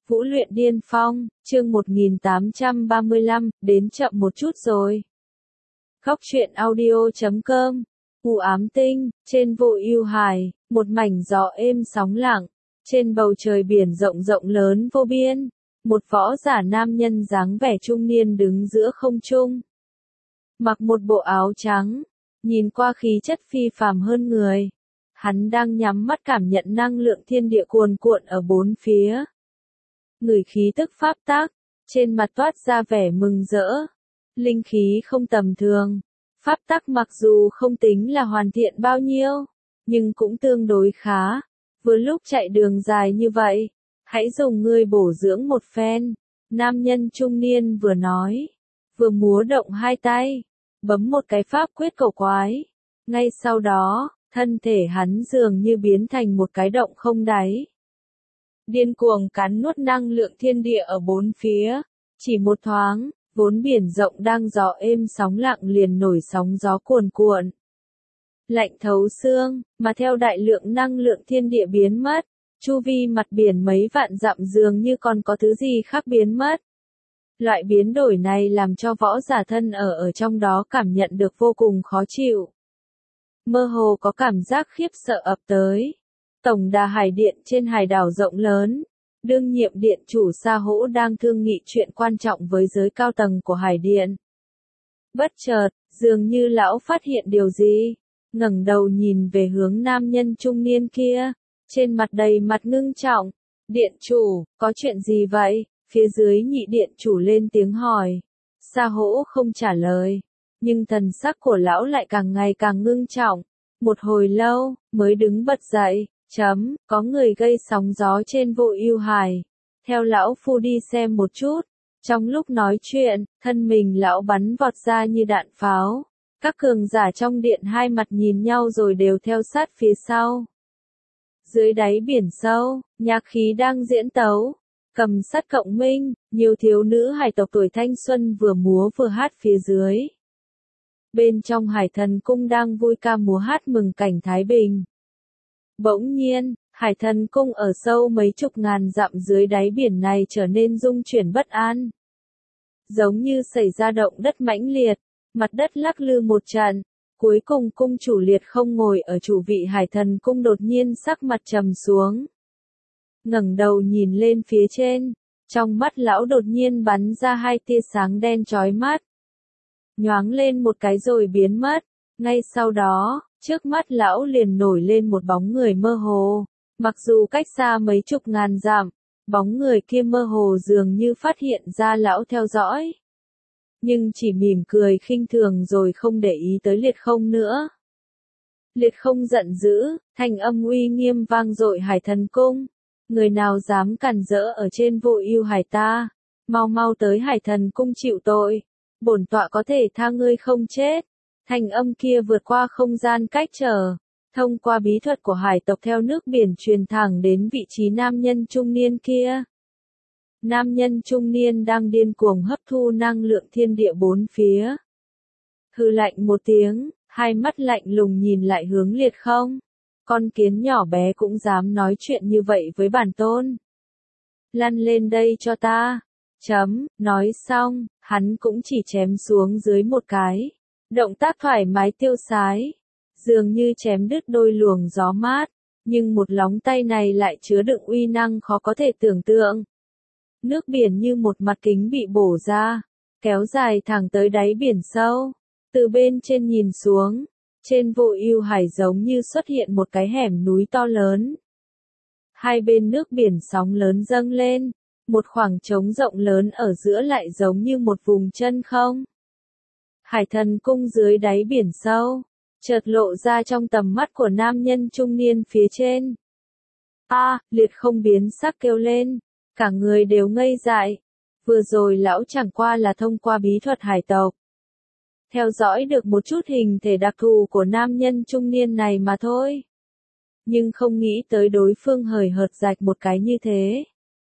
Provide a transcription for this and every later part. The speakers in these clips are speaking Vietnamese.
Vũ luyện điên phong, chương 1835, đến chậm một chút rồi. Góc truyện audio.com, u ám tinh, trên vô ưu hải, một mảnh gió êm sóng lặng, trên bầu trời biển rộng rộng lớn vô biên, một võ giả nam nhân dáng vẻ trung niên đứng giữa không trung. Mặc một bộ áo trắng, nhìn qua khí chất phi phàm hơn người. Hắn đang nhắm mắt cảm nhận năng lượng thiên địa cuồn cuộn ở bốn phía. Ngửi khí tức pháp tắc, trên mặt toát ra vẻ mừng rỡ. Linh khí không tầm thường. Pháp tắc mặc dù không tính là hoàn thiện bao nhiêu, nhưng cũng tương đối khá. Vừa lúc chạy đường dài như vậy, hãy dùng ngươi bổ dưỡng một phen. Nam nhân trung niên vừa nói, vừa múa động hai tay, bấm một cái pháp quyết cầu quái. Ngay sau đó, thân thể hắn dường như biến thành một cái động không đáy. Điên cuồng cắn nuốt năng lượng thiên địa ở bốn phía. Chỉ một thoáng, vốn biển rộng đang gió êm sóng lặng liền nổi sóng gió cuồn cuộn. Lạnh thấu xương, mà theo đại lượng năng lượng thiên địa biến mất, chu vi mặt biển mấy vạn dặm dường như còn có thứ gì khác biến mất. Loại biến đổi này làm cho võ giả thân ở trong đó cảm nhận được vô cùng khó chịu. Mơ hồ có cảm giác khiếp sợ ập tới. Tổng đà hải điện trên hải đảo rộng lớn, đương nhiệm điện chủ Sa Hỗ đang thương nghị chuyện quan trọng với giới cao tầng của hải điện. Bất chợt, dường như lão phát hiện điều gì, ngẩng đầu nhìn về hướng nam nhân trung niên kia, trên mặt đầy mặt ngưng trọng. Điện chủ, có chuyện gì vậy? Phía dưới nhị điện chủ lên tiếng hỏi. Sa Hỗ không trả lời, nhưng thần sắc của lão lại càng ngày càng ngưng trọng. Một hồi lâu, mới đứng bật dậy. Có người gây sóng gió trên vô ưu hải. Theo lão phu đi xem một chút. Trong lúc nói chuyện, thân mình lão bắn vọt ra như đạn pháo. Các cường giả trong điện hai mặt nhìn nhau rồi đều theo sát phía sau. Dưới đáy biển sâu, nhạc khí đang diễn tấu. Cầm sắt cộng minh, nhiều thiếu nữ hải tộc tuổi thanh xuân vừa múa vừa hát phía dưới. Bên trong hải thần cung đang vui ca múa hát mừng cảnh thái bình. Bỗng nhiên, hải thần cung ở sâu mấy chục ngàn dặm dưới đáy biển này trở nên rung chuyển bất an. Giống như xảy ra động đất mãnh liệt, mặt đất lắc lư một trận, cuối cùng cung chủ Liệt Không ngồi ở chủ vị hải thần cung đột nhiên sắc mặt trầm xuống. Ngẩng đầu nhìn lên phía trên, trong mắt lão đột nhiên bắn ra hai tia sáng đen chói mắt. Nhoáng lên một cái rồi biến mất, ngay sau đó, trước mắt lão liền nổi lên một bóng người mơ hồ. Mặc dù cách xa mấy chục ngàn dặm, bóng người kia mơ hồ dường như phát hiện ra lão theo dõi. Nhưng chỉ mỉm cười khinh thường rồi không để ý tới Liệt Không nữa. Liệt Không giận dữ, thanh âm uy nghiêm vang dội hải thần cung. Người nào dám cản rỡ ở trên vô ưu hải ta, mau mau tới hải thần cung chịu tội. Bổn tọa có thể tha ngươi không chết. Thanh âm kia vượt qua không gian cách trở, thông qua bí thuật của hải tộc theo nước biển truyền thẳng đến vị trí nam nhân trung niên kia. Nam nhân trung niên đang điên cuồng hấp thu năng lượng thiên địa bốn phía. Hừ lạnh một tiếng, hai mắt lạnh lùng nhìn lại hướng Liệt Không. Con kiến nhỏ bé cũng dám nói chuyện như vậy với bản tôn. Lăn lên đây cho ta. Nói xong, hắn cũng chỉ chém xuống dưới một cái. Động tác thoải mái tiêu sái, dường như chém đứt đôi luồng gió mát, nhưng một lóng tay này lại chứa đựng uy năng khó có thể tưởng tượng. Nước biển như một mặt kính bị bổ ra, kéo dài thẳng tới đáy biển sâu. Từ bên trên nhìn xuống, trên vô ưu hải giống như xuất hiện một cái hẻm núi to lớn. Hai bên nước biển sóng lớn dâng lên, một khoảng trống rộng lớn ở giữa lại giống như một vùng chân không. Hải thần cung dưới đáy biển sâu, chợt lộ ra trong tầm mắt của nam nhân trung niên phía trên. Liệt Không biến sắc kêu lên, cả người đều ngây dại. Vừa rồi lão chẳng qua là thông qua bí thuật hải tộc, theo dõi được một chút hình thể đặc thù của nam nhân trung niên này mà thôi. Nhưng không nghĩ tới đối phương hời hợt rạch một cái như thế.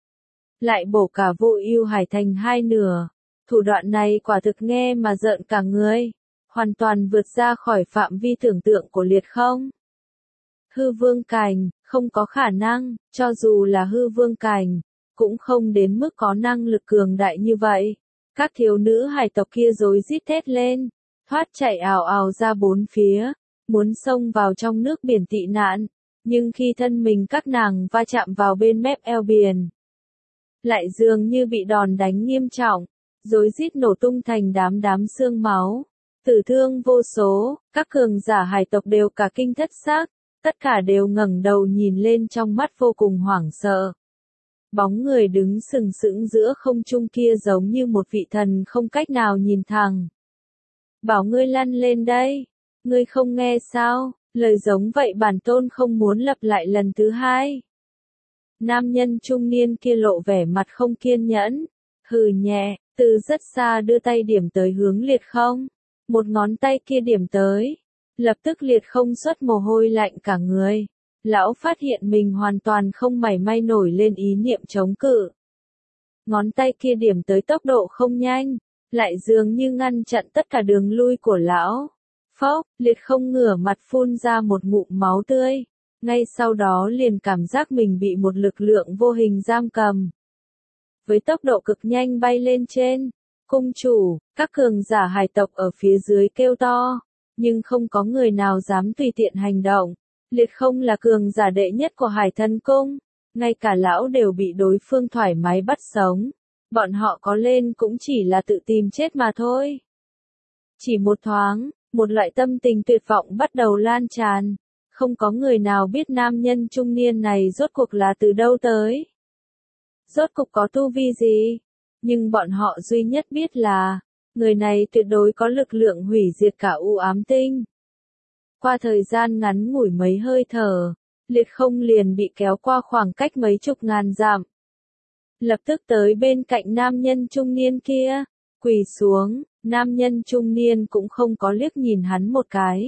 Lại bổ cả vô ưu hải thành hai nửa. Thủ đoạn này quả thực nghe mà rợn cả người, hoàn toàn vượt ra khỏi phạm vi tưởng tượng của Liệt Không. Hư vương cảnh, không có khả năng, cho dù là hư vương cảnh, cũng không đến mức có năng lực cường đại như vậy. Các thiếu nữ hải tộc kia rối rít thét lên, thoát chạy ào ào ra bốn phía, muốn xông vào trong nước biển tị nạn, nhưng khi thân mình các nàng va chạm vào bên mép eo biển, lại dường như bị đòn đánh nghiêm trọng, rối rít nổ tung thành đám đám xương máu, tử thương vô số, các cường giả hải tộc đều cả kinh thất xác, tất cả đều ngẩng đầu nhìn lên trong mắt vô cùng hoảng sợ. Bóng người đứng sừng sững giữa không trung kia giống như một vị thần không cách nào nhìn thẳng. Bảo ngươi lăn lên đây, ngươi không nghe sao, lời giống vậy bản tôn không muốn lặp lại lần thứ hai. Nam nhân trung niên kia lộ vẻ mặt không kiên nhẫn, hừ nhẹ, từ rất xa đưa tay điểm tới hướng Liệt Không. Một ngón tay kia điểm tới, lập tức Liệt Không xuất mồ hôi lạnh cả người. Lão phát hiện mình hoàn toàn không mảy may nổi lên ý niệm chống cự. Ngón tay kia điểm tới tốc độ không nhanh, lại dường như ngăn chặn tất cả đường lui của lão. Phốc, Liệt Không ngửa mặt phun ra một ngụm máu tươi, ngay sau đó liền cảm giác mình bị một lực lượng vô hình giam cầm. Với tốc độ cực nhanh bay lên trên, cung chủ, các cường giả hải tộc ở phía dưới kêu to, nhưng không có người nào dám tùy tiện hành động. Liệt Không là cường giả đệ nhất của Hải Thần Cung, ngay cả lão đều bị đối phương thoải mái bắt sống. Bọn họ có lên cũng chỉ là tự tìm chết mà thôi. Chỉ một thoáng, một loại tâm tình tuyệt vọng bắt đầu lan tràn. Không có người nào biết nam nhân trung niên này rốt cuộc là từ đâu tới. Rốt cuộc có tu vi gì? Nhưng bọn họ duy nhất biết là, người này tuyệt đối có lực lượng hủy diệt cả u ám tinh. Qua thời gian ngắn ngủi mấy hơi thở, Liệt Không liền bị kéo qua khoảng cách mấy chục ngàn dặm. Lập tức tới bên cạnh nam nhân trung niên kia, quỳ xuống, nam nhân trung niên cũng không có liếc nhìn hắn một cái.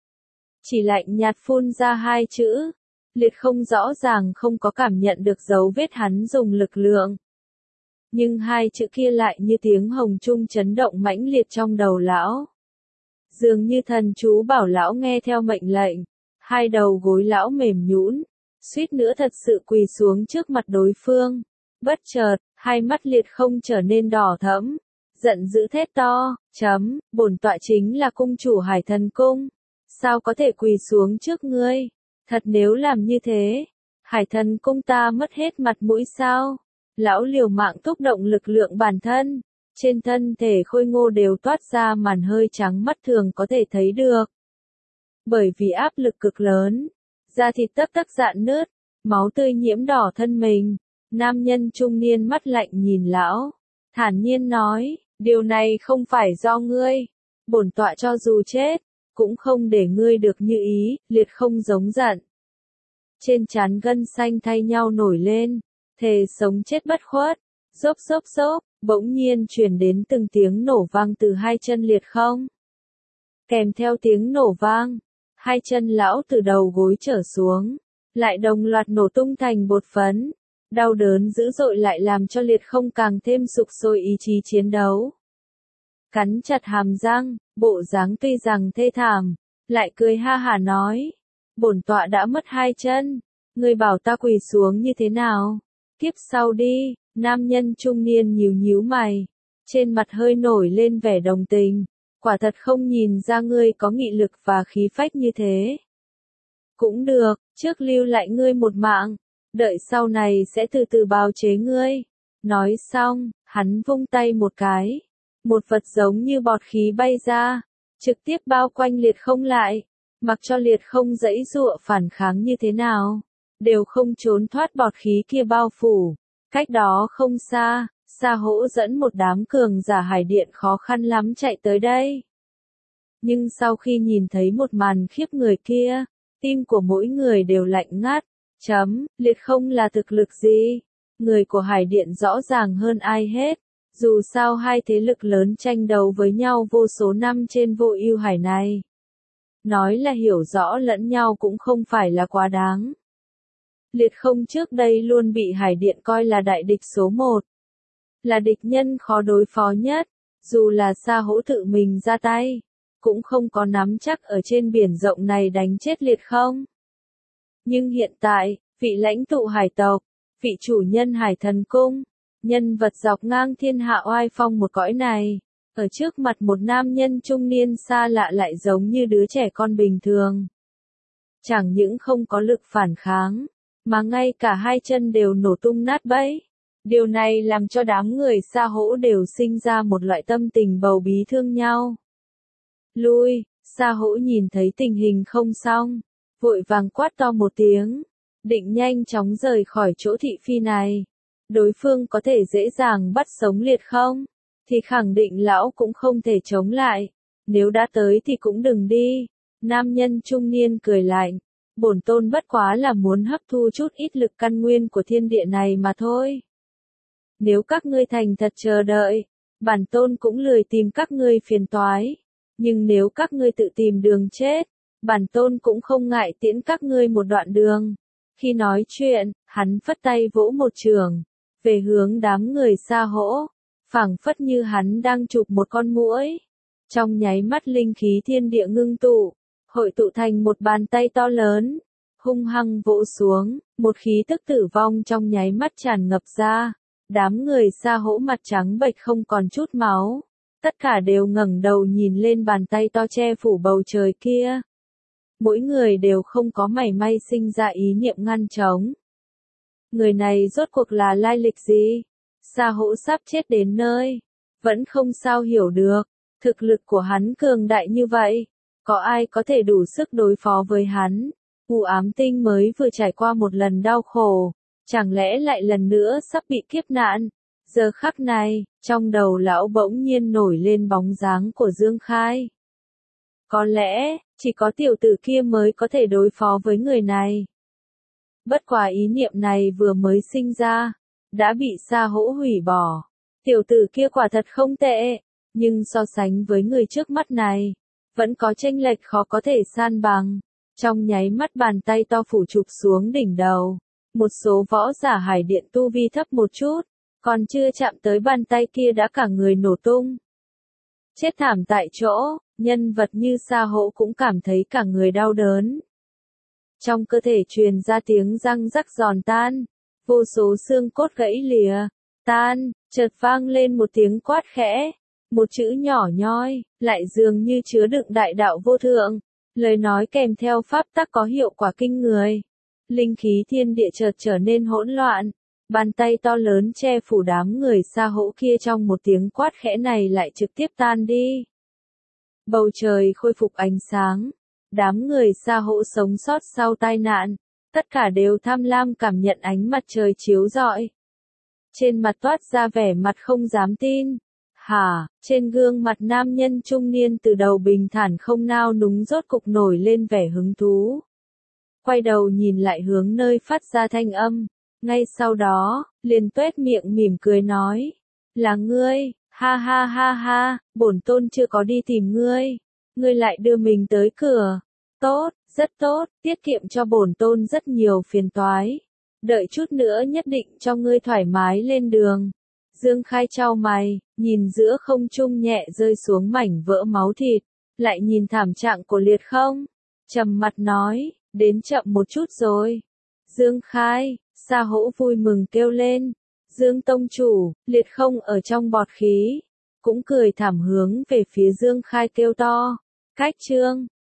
Chỉ lạnh nhạt phun ra hai chữ, Liệt Không rõ ràng không có cảm nhận được dấu vết hắn dùng lực lượng. Nhưng hai chữ kia lại như tiếng hồng trung chấn động mãnh liệt trong đầu lão. Dường như thần chú bảo lão nghe theo mệnh lệnh, hai đầu gối lão mềm nhũn, suýt nữa thật sự quỳ xuống trước mặt đối phương. Bất chợt, hai mắt Liệt Không trở nên đỏ thẫm, giận dữ thét to, bổn tọa chính là cung chủ Hải Thần Cung, sao có thể quỳ xuống trước ngươi? Thật nếu làm như thế, Hải Thần Cung ta mất hết mặt mũi sao? Lão liều mạng thúc động lực lượng bản thân, trên thân thể khôi ngô đều toát ra màn hơi trắng mắt thường có thể thấy được. Bởi vì áp lực cực lớn, da thịt tấc tấc rạn nứt, máu tươi nhiễm đỏ thân mình, nam nhân trung niên mắt lạnh nhìn lão, thản nhiên nói, điều này không phải do ngươi, bổn tọa cho dù chết, cũng không để ngươi được như ý. Liệt Không giống giận. Trên trán gân xanh thay nhau nổi lên, thề sống chết bất khuất, xốp, bỗng nhiên truyền đến từng tiếng nổ vang từ hai chân Liệt Không. Kèm theo tiếng nổ vang, hai chân lão từ đầu gối trở xuống, lại đồng loạt nổ tung thành bột phấn. Đau đớn dữ dội lại làm cho Liệt Không càng thêm sục sôi ý chí chiến đấu. Cắn chặt hàm răng, bộ dáng tuy rằng thê thảm, lại cười ha hả nói, bổn tọa đã mất hai chân, ngươi bảo ta quỳ xuống như thế nào? Kiếp sau đi. Nam nhân trung niên nhíu nhíu mày, trên mặt hơi nổi lên vẻ đồng tình, quả thật không nhìn ra ngươi có nghị lực và khí phách như thế. Cũng được, trước lưu lại ngươi một mạng, đợi sau này sẽ từ từ bào chế ngươi. Nói xong, hắn vung tay một cái, một vật giống như bọt khí bay ra, trực tiếp bao quanh Liệt Không lại, mặc cho Liệt Không giãy giụa phản kháng như thế nào, đều không trốn thoát bọt khí kia bao phủ. Cách đó không xa, Sa Hỗ dẫn một đám cường giả hải điện khó khăn lắm chạy tới đây. Nhưng sau khi nhìn thấy một màn khiếp người kia, tim của mỗi người đều lạnh ngắt. Liệt Không là thực lực gì? Người của hải điện rõ ràng hơn ai hết. Dù sao hai thế lực lớn tranh đấu với nhau vô số năm trên vô ưu hải này. Nói là hiểu rõ lẫn nhau cũng không phải là quá đáng. Liệt Không trước đây luôn bị Hải Điện coi là đại địch số một. Là địch nhân khó đối phó nhất, dù là Sa Hỗ tự mình ra tay, cũng không có nắm chắc ở trên biển rộng này đánh chết Liệt Không. Nhưng hiện tại, vị lãnh tụ hải tộc, vị chủ nhân Hải Thần Cung, nhân vật dọc ngang thiên hạ oai phong một cõi này, ở trước mặt một nam nhân trung niên xa lạ lại giống như đứa trẻ con bình thường. Chẳng những không có lực phản kháng, mà ngay cả hai chân đều nổ tung nát bấy. Điều này làm cho đám người Sa Hỗ đều sinh ra một loại tâm tình bầu bí thương nhau. Lui, Sa Hỗ nhìn thấy tình hình không xong, vội vàng quát to một tiếng, định nhanh chóng rời khỏi chỗ thị phi này. Đối phương có thể dễ dàng bắt sống Liệt không? Thì khẳng định lão cũng không thể chống lại. Nếu đã tới thì cũng đừng đi. Nam nhân trung niên cười lạnh. Bổn tôn bất quá là muốn hấp thu chút ít lực căn nguyên của thiên địa này mà thôi. Nếu các ngươi thành thật chờ đợi, bản tôn cũng lười tìm các ngươi phiền toái. Nhưng nếu các ngươi tự tìm đường chết, bản tôn cũng không ngại tiễn các ngươi một đoạn đường. Khi nói chuyện, hắn phất tay vỗ một trường, về hướng đám người Sa Hỗ, phảng phất như hắn đang chụp một con muỗi. Trong nháy mắt linh khí thiên địa ngưng tụ, hội tụ thành một bàn tay to lớn, hung hăng vỗ xuống, một khí tức tử vong trong nháy mắt tràn ngập ra. Đám người Sa Hỗ mặt trắng bệch không còn chút máu, tất cả đều ngẩng đầu nhìn lên bàn tay to che phủ bầu trời kia. Mỗi người đều không có mảy may sinh ra ý niệm ngăn chống. Người này rốt cuộc là lai lịch gì? Sa Hỗ sắp chết đến nơi, vẫn không sao hiểu được, thực lực của hắn cường đại như vậy, có ai có thể đủ sức đối phó với hắn? U Ám Tinh mới vừa trải qua một lần đau khổ, chẳng lẽ lại lần nữa sắp bị kiếp nạn? Giờ khắc này, trong đầu lão bỗng nhiên nổi lên bóng dáng của Dương Khai. Có lẽ, chỉ có tiểu tử kia mới có thể đối phó với người này. Bất quả ý niệm này vừa mới sinh ra, đã bị Sa Hỗ hủy bỏ. Tiểu tử kia quả thật không tệ, nhưng so sánh với người trước mắt này, vẫn có chênh lệch khó có thể san bằng. Trong nháy mắt bàn tay to phủ chụp xuống đỉnh đầu, một số võ giả Hải Điện tu vi thấp một chút, còn chưa chạm tới bàn tay kia đã cả người nổ tung. Chết thảm tại chỗ, nhân vật như Sa Hỗ cũng cảm thấy cả người đau đớn. Trong cơ thể truyền ra tiếng răng rắc giòn tan, vô số xương cốt gãy lìa, tan, chợt vang lên một tiếng quát khẽ, một chữ nhỏ nhoi, lại dường như chứa đựng đại đạo vô thượng, lời nói kèm theo pháp tắc có hiệu quả kinh người. Linh khí thiên địa chợt trở nên hỗn loạn, bàn tay to lớn che phủ đám người Sa Hỗ kia trong một tiếng quát khẽ này lại trực tiếp tan đi. Bầu trời khôi phục ánh sáng. Đám người Sa Hỗ sống sót sau tai nạn, tất cả đều tham lam cảm nhận ánh mặt trời chiếu rọi. Trên mặt toát ra vẻ mặt không dám tin. Hả, trên gương mặt nam nhân trung niên từ đầu bình thản không nao núng rốt cục nổi lên vẻ hứng thú. Quay đầu nhìn lại hướng nơi phát ra thanh âm, ngay sau đó, liền tuét miệng mỉm cười nói. Là ngươi, ha ha ha ha, bổn tôn chưa có đi tìm ngươi. Ngươi lại đưa mình tới cửa. Tốt, rất tốt, tiết kiệm cho bổn tôn rất nhiều phiền toái. Đợi chút nữa nhất định cho ngươi thoải mái lên đường. Dương Khai chau mày, nhìn giữa không trung nhẹ rơi xuống mảnh vỡ máu thịt, lại nhìn thảm trạng của Liệt không. Trầm mặt nói, đến chậm một chút rồi. Dương Khai, Sa Hỗ vui mừng kêu lên. Dương tông chủ, Liệt không ở trong bọt khí, cũng cười thảm hướng về phía Dương Khai kêu to. Cách chương